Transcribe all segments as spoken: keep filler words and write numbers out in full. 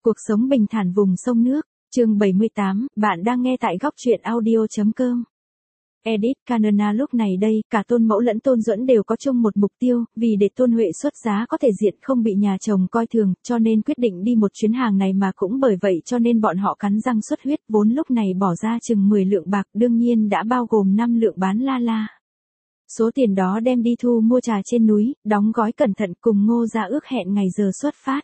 Cuộc sống bình thản vùng sông nước, chương bảy mươi tám, bạn đang nghe tại góc truyện audio.com. Edit Canona. Lúc này đây, cả Tôn Mẫu lẫn Tôn Duẫn đều có chung một mục tiêu, vì để Tôn Huệ xuất giá có thể diện không bị nhà chồng coi thường, cho nên quyết định đi một chuyến hàng này, mà cũng bởi vậy cho nên bọn họ cắn răng xuất huyết, vốn lúc này bỏ ra chừng mười lượng bạc, đương nhiên đã bao gồm năm lượng bán la la. Số tiền đó đem đi thu mua trà trên núi, đóng gói cẩn thận, cùng Ngô Gia ước hẹn ngày giờ xuất phát.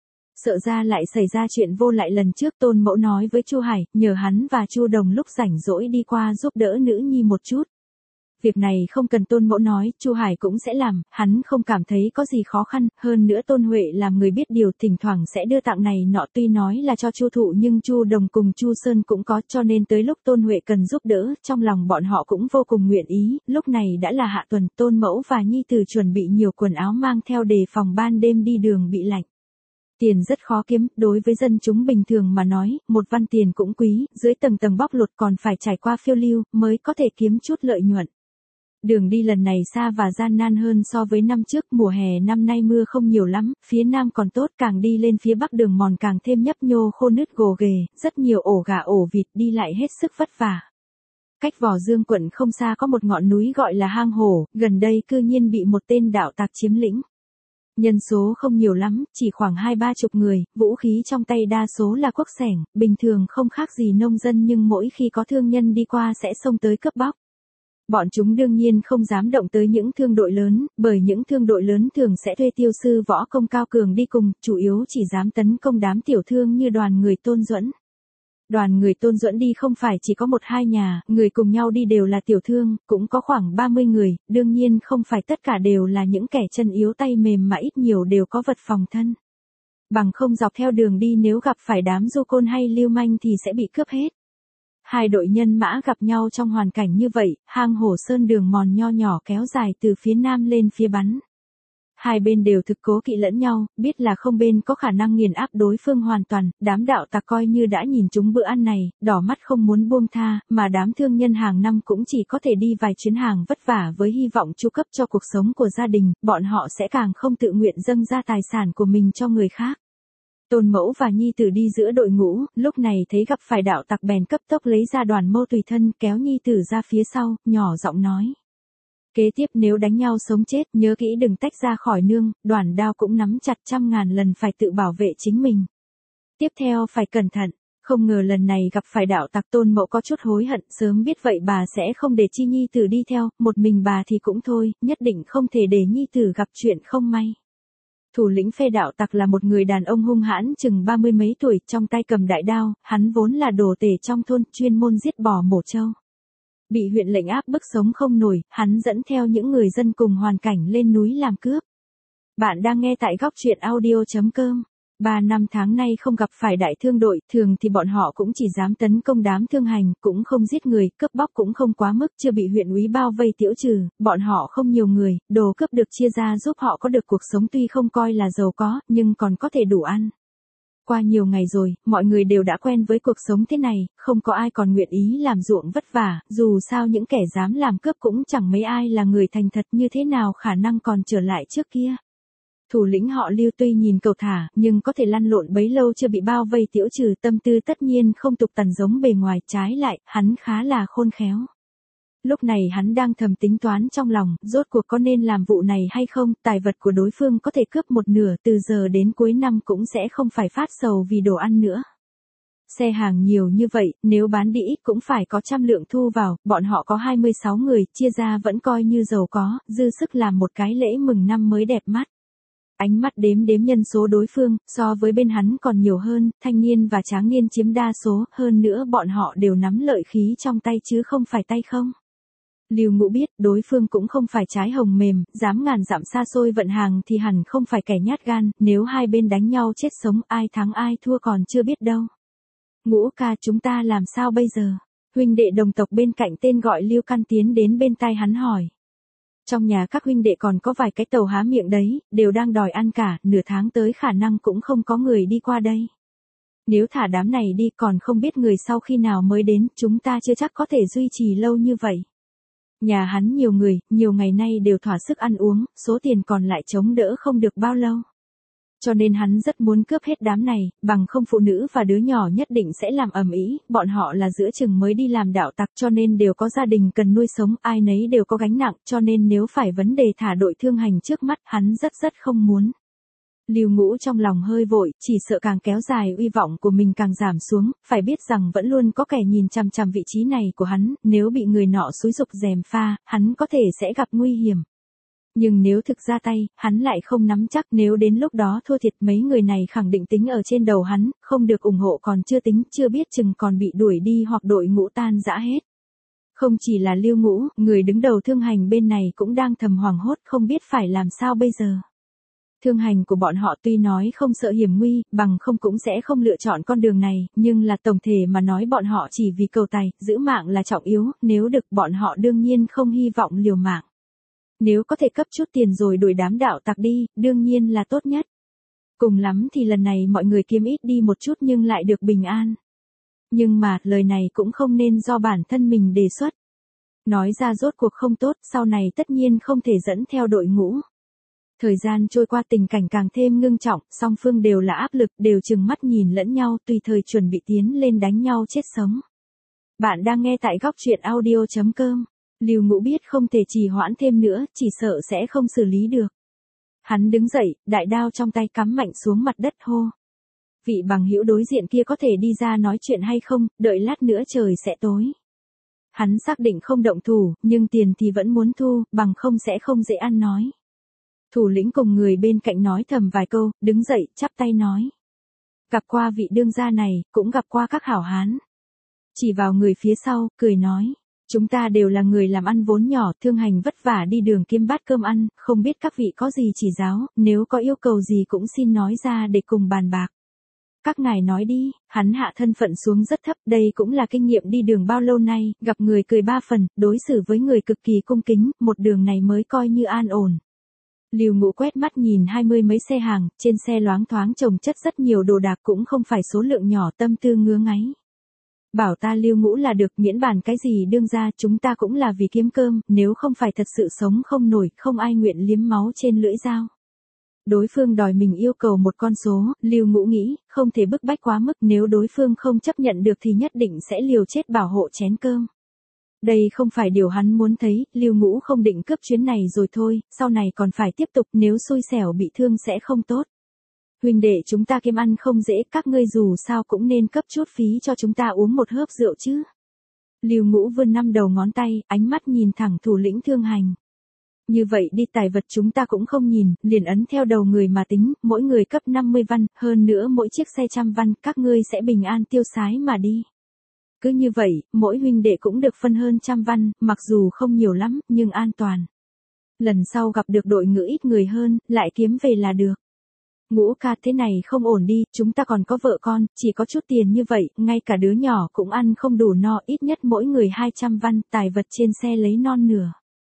Sợ ra lại xảy ra chuyện vô lại lần trước, Tôn Mẫu nói với Chu Hải, nhờ hắn và Chu Đồng lúc rảnh rỗi đi qua giúp đỡ nữ nhi một chút. Việc này không cần Tôn Mẫu nói, Chu Hải cũng sẽ làm, hắn không cảm thấy có gì khó khăn, hơn nữa Tôn Huệ làm người biết điều, thỉnh thoảng sẽ đưa tặng này nọ, tuy nói là cho Chu Thụ nhưng Chu Đồng cùng Chu Sơn cũng có, cho nên tới lúc Tôn Huệ cần giúp đỡ, trong lòng bọn họ cũng vô cùng nguyện ý. Lúc này đã là hạ tuần, Tôn Mẫu và nhi tử chuẩn bị nhiều quần áo mang theo đề phòng ban đêm đi đường bị lạnh. Tiền rất khó kiếm, đối với dân chúng bình thường mà nói, một văn tiền cũng quý, dưới tầng tầng bóc lột còn phải trải qua phiêu lưu, mới có thể kiếm chút lợi nhuận. Đường đi lần này xa và gian nan hơn so với năm trước, mùa hè năm nay mưa không nhiều lắm, phía nam còn tốt, càng đi lên phía bắc đường mòn càng thêm nhấp nhô khô nứt gồ ghề, rất nhiều ổ gà ổ vịt, đi lại hết sức vất vả. Cách Vò Dương quận không xa có một ngọn núi gọi là Hang Hổ, gần đây cư nhiên bị một tên đạo tặc chiếm lĩnh. Nhân số không nhiều lắm, chỉ khoảng hai ba chục người, vũ khí trong tay đa số là cuốc xẻng, bình thường không khác gì nông dân, nhưng mỗi khi có thương nhân đi qua sẽ xông tới cướp bóc. Bọn chúng đương nhiên không dám động tới những thương đội lớn, bởi những thương đội lớn thường sẽ thuê tiêu sư võ công cao cường đi cùng, chủ yếu chỉ dám tấn công đám tiểu thương như đoàn người Tôn Duẫn. Đoàn người Tôn Duẫn đi không phải chỉ có một hai nhà, người cùng nhau đi đều là tiểu thương, cũng có khoảng ba mươi người, đương nhiên không phải tất cả đều là những kẻ chân yếu tay mềm mà ít nhiều đều có vật phòng thân. Bằng không dọc theo đường đi nếu gặp phải đám du côn hay lưu manh thì sẽ bị cướp hết. Hai đội nhân mã gặp nhau trong hoàn cảnh như vậy, Hang Hổ Sơn đường mòn nho nhỏ kéo dài từ phía nam lên phía bắn. Hai bên đều thực cố kỵ lẫn nhau, biết là không bên có khả năng nghiền áp đối phương hoàn toàn, đám đạo tặc coi như đã nhìn chúng bữa ăn này, đỏ mắt không muốn buông tha, mà đám thương nhân hàng năm cũng chỉ có thể đi vài chuyến hàng vất vả với hy vọng chu cấp cho cuộc sống của gia đình, bọn họ sẽ càng không tự nguyện dâng ra tài sản của mình cho người khác. Tôn Mẫu và nhi tử đi giữa đội ngũ, lúc này thấy gặp phải đạo tặc bèn cấp tốc lấy ra đoàn mâu tùy thân, kéo nhi tử ra phía sau, nhỏ giọng nói. Kế tiếp nếu đánh nhau sống chết, nhớ kỹ đừng tách ra khỏi nương, đoàn đao cũng nắm chặt, trăm ngàn lần phải tự bảo vệ chính mình. Tiếp theo phải cẩn thận, không ngờ lần này gặp phải đạo tặc. Tôn Mẫu có chút hối hận, sớm biết vậy bà sẽ không để chi nhi tử đi theo, một mình bà thì cũng thôi, nhất định không thể để nhi tử gặp chuyện không may. Thủ lĩnh phe đạo tặc là một người đàn ông hung hãn chừng ba mươi mấy tuổi, trong tay cầm đại đao, hắn vốn là đồ tể trong thôn, chuyên môn giết bò mổ trâu. Bị huyện lệnh áp bức sống không nổi, hắn dẫn theo những người dân cùng hoàn cảnh lên núi làm cướp. Bạn đang nghe tại góc truyện audio.com. Ba năm tháng nay không gặp phải đại thương đội, thường thì bọn họ cũng chỉ dám tấn công đám thương hành, cũng không giết người, cướp bóc cũng không quá mức, chưa bị huyện úy bao vây tiễu trừ, bọn họ không nhiều người, đồ cướp được chia ra giúp họ có được cuộc sống tuy không coi là giàu có, nhưng còn có thể đủ ăn. Qua nhiều ngày rồi, mọi người đều đã quen với cuộc sống thế này, không có ai còn nguyện ý làm ruộng vất vả, dù sao những kẻ dám làm cướp cũng chẳng mấy ai là người thành thật, như thế nào khả năng còn trở lại trước kia. Thủ lĩnh họ Lưu tuy nhìn cầu thả, nhưng có thể lăn lộn bấy lâu chưa bị bao vây tiễu trừ, tâm tư tất nhiên không tục tằn giống bề ngoài, trái lại, hắn khá là khôn khéo. Lúc này hắn đang thầm tính toán trong lòng, rốt cuộc có nên làm vụ này hay không, tài vật của đối phương có thể cướp một nửa, từ giờ đến cuối năm cũng sẽ không phải phát sầu vì đồ ăn nữa. Xe hàng nhiều như vậy, nếu bán đi ít cũng phải có trăm lượng thu vào, bọn họ có hai mươi sáu người, chia ra vẫn coi như giàu có, dư sức làm một cái lễ mừng năm mới đẹp mắt. Ánh mắt đếm đếm nhân số đối phương, so với bên hắn còn nhiều hơn, thanh niên và tráng niên chiếm đa số, hơn nữa bọn họ đều nắm lợi khí trong tay chứ không phải tay không. Lưu Ngũ biết, đối phương cũng không phải trái hồng mềm, dám ngàn dặm xa xôi vận hàng thì hẳn không phải kẻ nhát gan, nếu hai bên đánh nhau chết sống ai thắng ai thua còn chưa biết đâu. Ngũ ca, chúng ta làm sao bây giờ? Huynh đệ đồng tộc bên cạnh tên gọi Lưu Căn tiến đến bên tai hắn hỏi. Trong nhà các huynh đệ còn có vài cái tàu há miệng đấy, đều đang đòi ăn cả, nửa tháng tới khả năng cũng không có người đi qua đây. Nếu thả đám này đi còn không biết người sau khi nào mới đến, chúng ta chưa chắc có thể duy trì lâu như vậy. Nhà hắn nhiều người, nhiều ngày nay đều thỏa sức ăn uống, số tiền còn lại chống đỡ không được bao lâu. cho nên hắn rất muốn cướp hết đám này, bằng không phụ nữ và đứa nhỏ nhất định sẽ làm ầm ĩ, bọn họ là giữa chừng mới đi làm đạo tặc cho nên đều có gia đình cần nuôi sống, ai nấy đều có gánh nặng, cho nên nếu phải vấn đề thả đội Thương Hành trước mắt, hắn rất rất không muốn. Lưu Ngũ trong lòng hơi vội, chỉ sợ càng kéo dài uy vọng của mình càng giảm xuống, phải biết rằng vẫn luôn có kẻ nhìn chằm chằm vị trí này của hắn, nếu bị người nọ xúi giục gièm pha, hắn có thể sẽ gặp nguy hiểm. Nhưng nếu thực ra tay, hắn lại không nắm chắc, nếu đến lúc đó thua thiệt mấy người này khẳng định tính ở trên đầu hắn, không được ủng hộ còn chưa tính, chưa biết chừng còn bị đuổi đi hoặc đội ngũ tan rã hết. Không chỉ là Lưu Ngũ, người đứng đầu Thương Hành bên này cũng đang thầm hoảng hốt không biết phải làm sao bây giờ. Thương hành của bọn họ tuy nói không sợ hiểm nguy, bằng không cũng sẽ không lựa chọn con đường này, nhưng là tổng thể mà nói bọn họ chỉ vì cầu tài, giữ mạng là trọng yếu, nếu được bọn họ đương nhiên không hy vọng liều mạng. Nếu có thể cấp chút tiền rồi đuổi đám đạo tặc đi, đương nhiên là tốt nhất. Cùng lắm thì lần này mọi người kiếm ít đi một chút nhưng lại được bình an. Nhưng mà, lời này cũng không nên do bản thân mình đề xuất. Nói ra rốt cuộc không tốt, sau này tất nhiên không thể dẫn theo đội ngũ. Thời gian trôi qua tình cảnh càng thêm ngưng trọng, song phương đều là áp lực, đều chừng mắt nhìn lẫn nhau tùy thời chuẩn bị tiến lên đánh nhau chết sống. Bạn đang nghe tại góc truyện audio chấm com. Lưu Ngũ biết không thể trì hoãn thêm nữa, chỉ sợ sẽ không xử lý được. Hắn đứng dậy, đại đao trong tay cắm mạnh xuống mặt đất hô. Vị bằng hữu đối diện kia có thể đi ra nói chuyện hay không, đợi lát nữa trời sẽ tối. Hắn xác định không động thủ, nhưng tiền thì vẫn muốn thu, bằng không sẽ không dễ ăn nói. Thủ lĩnh cùng người bên cạnh nói thầm vài câu, đứng dậy, chắp tay nói. Gặp qua vị đương gia này, cũng gặp qua các hảo hán. Chỉ vào người phía sau, cười nói. Chúng ta đều là người làm ăn vốn nhỏ, Thương Hành vất vả đi đường kiếm bát cơm ăn, không biết các vị có gì chỉ giáo, nếu có yêu cầu gì cũng xin nói ra để cùng bàn bạc. Các ngài nói đi, hắn hạ thân phận xuống rất thấp, đây cũng là kinh nghiệm đi đường bao lâu nay, gặp người cười ba phần, đối xử với người cực kỳ cung kính, một đường này mới coi như an ổn. Lưu Ngũ quét mắt nhìn hai mươi mấy xe hàng, trên xe loáng thoáng chồng chất rất nhiều đồ đạc cũng không phải số lượng nhỏ, tâm tư ngứa ngáy. Bảo ta Lưu Ngũ là được, miễn bàn cái gì đương ra, chúng ta cũng là vì kiếm cơm, nếu không phải thật sự sống không nổi, không ai nguyện liếm máu trên lưỡi dao. Đối phương đòi mình yêu cầu một con số, Lưu Ngũ nghĩ, không thể bức bách quá mức, nếu đối phương không chấp nhận được thì nhất định sẽ liều chết bảo hộ chén cơm. Đây không phải điều hắn muốn thấy, Lưu Ngũ không định cướp chuyến này rồi thôi, sau này còn phải tiếp tục, nếu xui xẻo bị thương sẽ không tốt. Huynh đệ chúng ta kiếm ăn không dễ, các ngươi dù sao cũng nên cấp chút phí cho chúng ta uống một hớp rượu chứ. Lưu Ngũ vươn năm đầu ngón tay, ánh mắt nhìn thẳng thủ lĩnh Thương Hành. Như vậy đi, tài vật chúng ta cũng không nhìn, liền ấn theo đầu người mà tính, mỗi người cấp năm mươi văn, hơn nữa mỗi chiếc xe trăm văn, các ngươi sẽ bình an tiêu sái mà đi. Cứ như vậy, mỗi huynh đệ cũng được phân hơn trăm văn, mặc dù không nhiều lắm, nhưng an toàn. Lần sau gặp được đội ngũ ít người hơn, lại kiếm về là được. Ngũ ca, thế này không ổn đi, chúng ta còn có vợ con, chỉ có chút tiền như vậy, ngay cả đứa nhỏ cũng ăn không đủ no, ít nhất mỗi người hai trăm văn, tài vật trên xe lấy non nửa.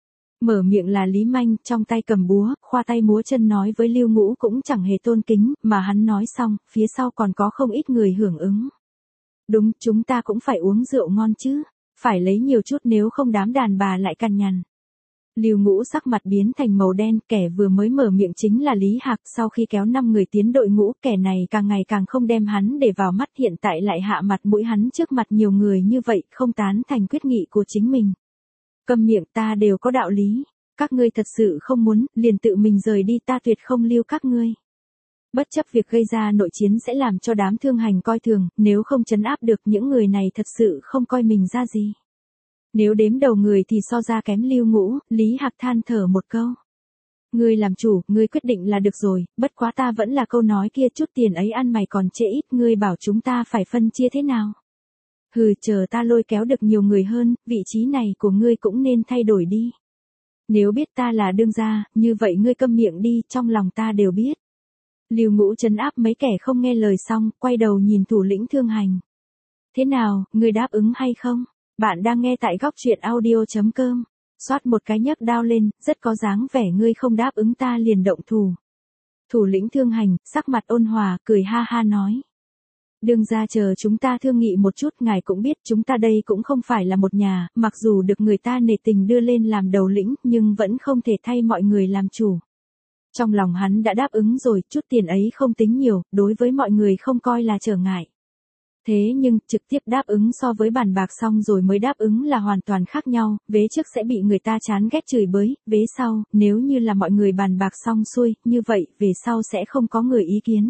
Mở miệng là Lý Manh, trong tay cầm búa, khoa tay múa chân nói với Lưu Ngũ cũng chẳng hề tôn kính, mà hắn nói xong, phía sau còn có không ít người hưởng ứng. Đúng, chúng ta cũng phải uống rượu ngon chứ, phải lấy nhiều chút nếu không đám đàn bà lại cằn nhằn. Lưu Ngũ sắc mặt biến thành màu đen, kẻ vừa mới mở miệng chính là Lý Hạc, sau khi kéo năm người tiến đội ngũ, kẻ này càng ngày càng không đem hắn để vào mắt, hiện tại lại hạ mặt mũi hắn trước mặt nhiều người như vậy, không tán thành quyết nghị của chính mình. Câm miệng, ta đều có đạo lý, các ngươi thật sự không muốn, liền tự mình rời đi, ta tuyệt không lưu các ngươi. Bất chấp việc gây ra nội chiến sẽ làm cho đám Thương Hành coi thường, nếu không trấn áp được những người này thật sự không coi mình ra gì. Nếu đếm đầu người thì so ra kém Lưu Ngũ, Lý Hạc than thở một câu. Ngươi làm chủ, ngươi quyết định là được rồi, bất quá ta vẫn là câu nói kia, chút tiền ấy ăn mày còn trễ ít, ngươi bảo chúng ta phải phân chia thế nào. Hừ, chờ ta lôi kéo được nhiều người hơn, vị trí này của ngươi cũng nên thay đổi đi. Nếu biết ta là đương gia, như vậy ngươi câm miệng đi, trong lòng ta đều biết. Lưu Ngũ trấn áp mấy kẻ không nghe lời xong, quay đầu nhìn thủ lĩnh Thương Hành. Thế nào, ngươi đáp ứng hay không? Bạn đang nghe tại góc truyện audio chấm com. Xoát một cái nhấc đao lên, rất có dáng vẻ ngươi không đáp ứng ta liền động thủ. Thủ lĩnh Thương Hành, sắc mặt ôn hòa, cười ha ha nói. Đương ra chờ chúng ta thương nghị một chút, ngài cũng biết chúng ta đây cũng không phải là một nhà, mặc dù được người ta nể tình đưa lên làm đầu lĩnh, nhưng vẫn không thể thay mọi người làm chủ. Trong lòng hắn đã đáp ứng rồi, chút tiền ấy không tính nhiều, đối với mọi người không coi là trở ngại. Thế nhưng, trực tiếp đáp ứng so với bàn bạc xong rồi mới đáp ứng là hoàn toàn khác nhau, vế trước sẽ bị người ta chán ghét chửi bới, vế sau, nếu như là mọi người bàn bạc xong xuôi, như vậy, về sau sẽ không có người ý kiến.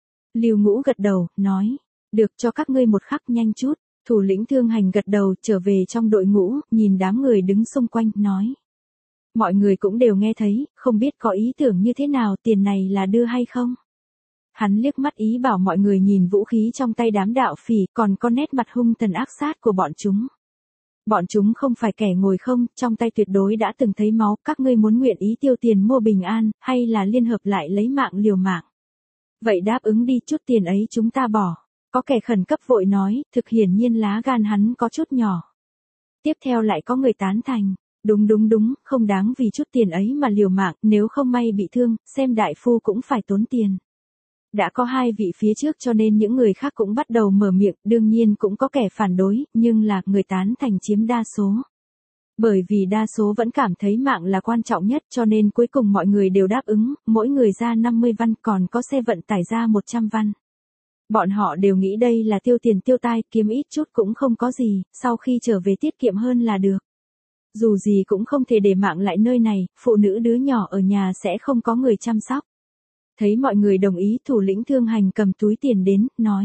Lưu Ngũ gật đầu, nói, được cho các ngươi một khắc nhanh chút, thủ lĩnh Thương Hành gật đầu, trở về trong đội ngũ, nhìn đám người đứng xung quanh, nói. Mọi người cũng đều nghe thấy, không biết có ý tưởng như thế nào, tiền này là đưa hay không? Hắn liếc mắt ý bảo mọi người nhìn vũ khí trong tay đám đạo phỉ, còn có nét mặt hung tàn ác sát của bọn chúng. Bọn chúng không phải kẻ ngồi không, trong tay tuyệt đối đã từng thấy máu, các ngươi muốn nguyện ý tiêu tiền mua bình an, hay là liên hợp lại lấy mạng liều mạng. Vậy đáp ứng đi, chút tiền ấy chúng ta bỏ. Có kẻ khẩn cấp vội nói, thực hiển nhiên lá gan hắn có chút nhỏ. Tiếp theo lại có người tán thành. Đúng đúng đúng, không đáng vì chút tiền ấy mà liều mạng, nếu không may bị thương, xem đại phu cũng phải tốn tiền. Đã có hai vị phía trước cho nên những người khác cũng bắt đầu mở miệng, đương nhiên cũng có kẻ phản đối, nhưng là người tán thành chiếm đa số. Bởi vì đa số vẫn cảm thấy mạng là quan trọng nhất cho nên cuối cùng mọi người đều đáp ứng, mỗi người ra năm mươi văn còn có xe vận tải ra một trăm văn. Bọn họ đều nghĩ đây là tiêu tiền tiêu tai, kiếm ít chút cũng không có gì, sau khi trở về tiết kiệm hơn là được. Dù gì cũng không thể để mạng lại nơi này, phụ nữ đứa nhỏ ở nhà sẽ không có người chăm sóc. Thấy mọi người đồng ý, thủ lĩnh Thương Hành cầm túi tiền đến, nói.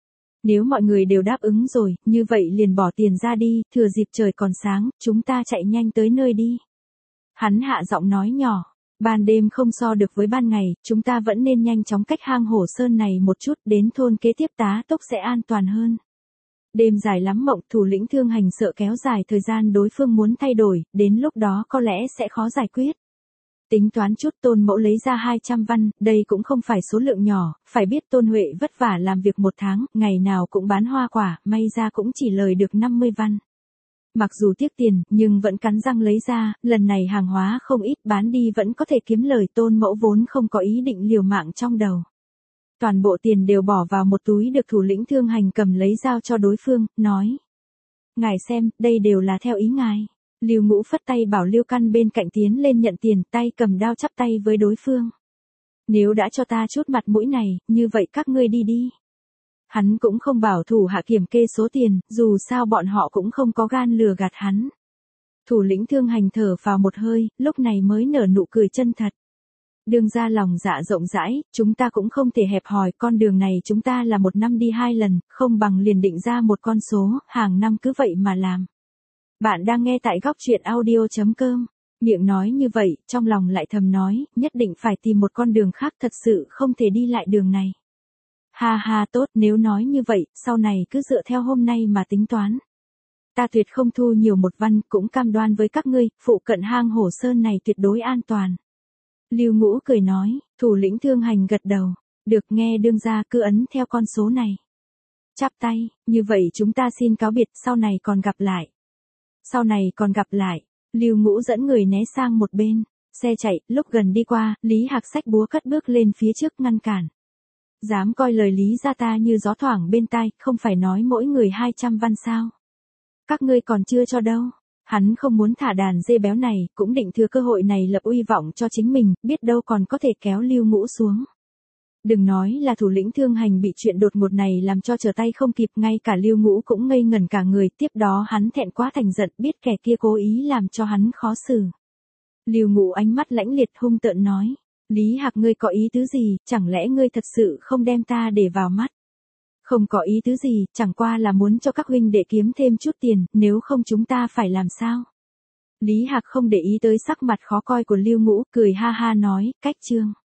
Nếu mọi người đều đáp ứng rồi, như vậy liền bỏ tiền ra đi, thừa dịp trời còn sáng, chúng ta chạy nhanh tới nơi đi. Hắn hạ giọng nói nhỏ, ban đêm không so được với ban ngày, chúng ta vẫn nên nhanh chóng cách hang hổ sơn này một chút, đến thôn kế tiếp tá tốc sẽ an toàn hơn. Đêm dài lắm mộng, thủ lĩnh Thương Hành sợ kéo dài thời gian đối phương muốn thay đổi, đến lúc đó có lẽ sẽ khó giải quyết. Tính toán chút, Tôn Mẫu lấy ra hai trăm văn, đây cũng không phải số lượng nhỏ, phải biết Tôn Huệ vất vả làm việc một tháng, ngày nào cũng bán hoa quả, may ra cũng chỉ lời được năm mươi văn. Mặc dù tiếc tiền, nhưng vẫn cắn răng lấy ra, lần này hàng hóa không ít, bán đi vẫn có thể kiếm lời. Tôn Mẫu vốn không có ý định liều mạng trong đầu. Toàn bộ tiền đều bỏ vào một túi được thủ lĩnh Thương Hành cầm lấy giao cho đối phương, nói. Ngài xem, đây đều là theo ý ngài. Lưu Ngũ phất tay bảo Lưu Căn bên cạnh tiến lên nhận tiền, tay cầm đao chắp tay với đối phương. Nếu đã cho ta chút mặt mũi này, như vậy các ngươi đi đi. Hắn cũng không bảo thủ hạ kiểm kê số tiền, dù sao bọn họ cũng không có gan lừa gạt hắn. Thủ lĩnh Thương Hành thở vào một hơi, lúc này mới nở nụ cười chân thật. Đường ra lòng dạ rộng rãi, chúng ta cũng không thể hẹp hòi, con đường này chúng ta là một năm đi hai lần, không bằng liền định ra một con số, hàng năm cứ vậy mà làm. Bạn đang nghe tại góc truyện audio chấm com. Miệng nói như vậy, trong lòng lại thầm nói, nhất định phải tìm một con đường khác, thật sự không thể đi lại đường này. Ha ha, tốt, nếu nói như vậy, sau này cứ dựa theo hôm nay mà tính toán. Ta tuyệt không thu nhiều một văn, cũng cam đoan với các ngươi, phụ cận hang hổ sơn này tuyệt đối an toàn. Lưu Ngũ cười nói, thủ lĩnh Thương Hành gật đầu, được, nghe đương gia, cứ ấn theo con số này. Chắp tay, như vậy chúng ta xin cáo biệt, sau này còn gặp lại. Sau này còn gặp lại, Lưu Ngũ dẫn người né sang một bên, xe chạy, lúc gần đi qua, Lý Hạc xách búa cất bước lên phía trước ngăn cản. Dám coi lời Lý gia ta như gió thoảng bên tai, không phải nói mỗi người hai trăm văn sao. Các ngươi còn chưa cho đâu. Hắn không muốn thả đàn dê béo này, cũng định thừa cơ hội này lập uy vọng cho chính mình, biết đâu còn có thể kéo Lưu Ngũ xuống. Đừng nói là thủ lĩnh Thương Hành bị chuyện đột ngột này làm cho trở tay không kịp, ngay cả Lưu Ngũ cũng ngây ngẩn cả người, tiếp đó hắn thẹn quá thành giận, biết kẻ kia cố ý làm cho hắn khó xử. Lưu Ngũ ánh mắt lãnh liệt hung tợn nói, Lý Hạc ngươi có ý tứ gì, chẳng lẽ ngươi thật sự không đem ta để vào mắt? Không có ý tứ gì, chẳng qua là muốn cho các huynh đệ kiếm thêm chút tiền, nếu không chúng ta phải làm sao? Lý Hạc không để ý tới sắc mặt khó coi của Lưu Ngũ, cười ha ha nói, cách chương.